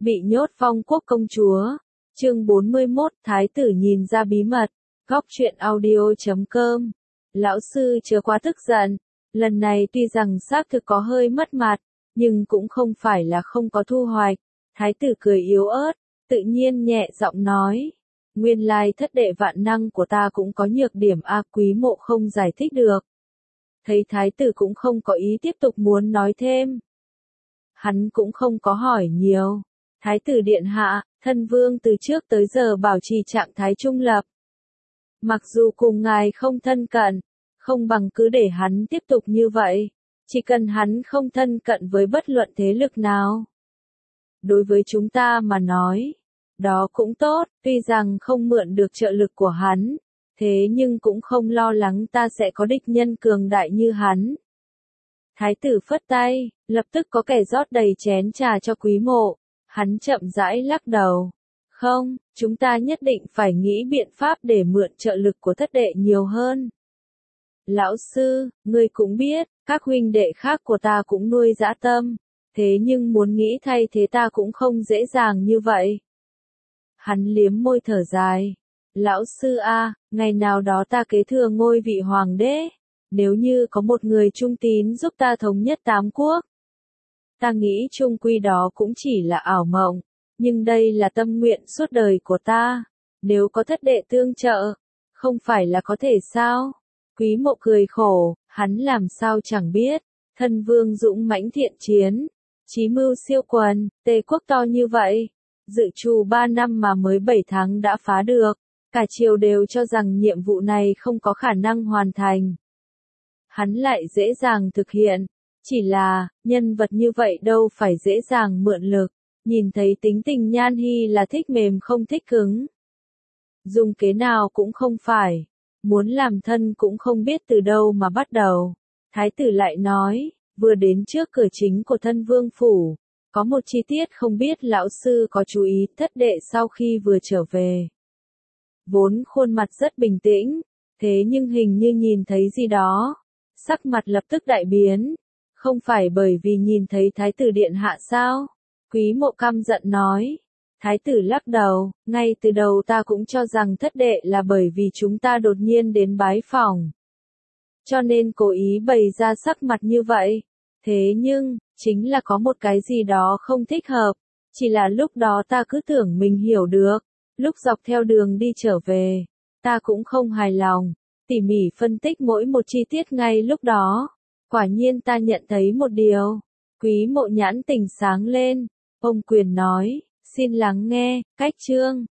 Bị nhốt Phong Quốc công chúa. Chương 41, Thái tử nhìn ra bí mật. Góc truyện audio.com. Lão sư chớ quá tức giận. Lần này tuy rằng xác thực có hơi mất mặt, nhưng cũng không phải là không có thu hoạch. Thái tử cười yếu ớt, tự nhiên nhẹ giọng nói. Nguyên lai thất đệ vạn năng của ta cũng có nhược điểm Quý Mộ không giải thích được. Thấy thái tử cũng không có ý tiếp tục muốn nói thêm. Hắn cũng không có hỏi nhiều. Thái tử điện hạ, thân vương từ trước tới giờ bảo trì trạng thái trung lập. Mặc dù cùng ngài không thân cận, không bằng cứ để hắn tiếp tục như vậy. Chỉ cần hắn không thân cận với bất luận thế lực nào. Đối với chúng ta mà nói, đó cũng tốt, tuy rằng không mượn được trợ lực của hắn, thế nhưng cũng không lo lắng ta sẽ có địch nhân cường đại như hắn. Thái tử phất tay, lập tức có kẻ rót đầy chén trà cho Quý Mộ, hắn chậm rãi lắc đầu. Không, chúng ta nhất định phải nghĩ biện pháp để mượn trợ lực của thất đệ nhiều hơn. Lão sư, ngươi cũng biết, các huynh đệ khác của ta cũng nuôi dã tâm, thế nhưng muốn nghĩ thay thế ta cũng không dễ dàng như vậy. Hắn liếm môi thở dài. Lão sư ngày nào đó ta kế thừa ngôi vị hoàng đế, nếu như có một người trung tín giúp ta thống nhất tám quốc. Ta nghĩ chung quy đó cũng chỉ là ảo mộng, nhưng đây là tâm nguyện suốt đời của ta, nếu có thất đệ tương trợ, không phải là có thể sao? Quý Mộ cười khổ, hắn làm sao chẳng biết, thân vương dũng mãnh thiện chiến, chí mưu siêu quần, Tề quốc to như vậy, dự trù 3 năm mà mới 7 tháng đã phá được, cả triều đều cho rằng nhiệm vụ này không có khả năng hoàn thành. Hắn lại dễ dàng thực hiện, chỉ là, nhân vật như vậy đâu phải dễ dàng mượn lực, nhìn thấy tính tình Nhan Hi là thích mềm không thích cứng. Dùng kế nào cũng không phải, muốn làm thân cũng không biết từ đâu mà bắt đầu. Thái tử lại nói, vừa đến trước cửa chính của thân vương phủ, có một chi tiết không biết lão sư có chú ý, thất đệ sau khi vừa trở về. Vốn khuôn mặt rất bình tĩnh, thế nhưng hình như nhìn thấy gì đó, sắc mặt lập tức đại biến. Không phải bởi vì nhìn thấy thái tử điện hạ sao? Quý Mộ căm giận nói. Thái tử lắc đầu, ngay từ đầu ta cũng cho rằng thất đệ là bởi vì chúng ta đột nhiên đến bái phỏng. Cho nên cố ý bày ra sắc mặt như vậy. Thế nhưng, chính là có một cái gì đó không thích hợp. Chỉ là lúc đó ta cứ tưởng mình hiểu được. Lúc dọc theo đường đi trở về, ta cũng không hài lòng. Tỉ mỉ phân tích mỗi một chi tiết ngay lúc đó. Quả nhiên ta nhận thấy một điều. Quý Mộ nhãn tình sáng lên. Ông quyền nói, xin lắng nghe, cách chương.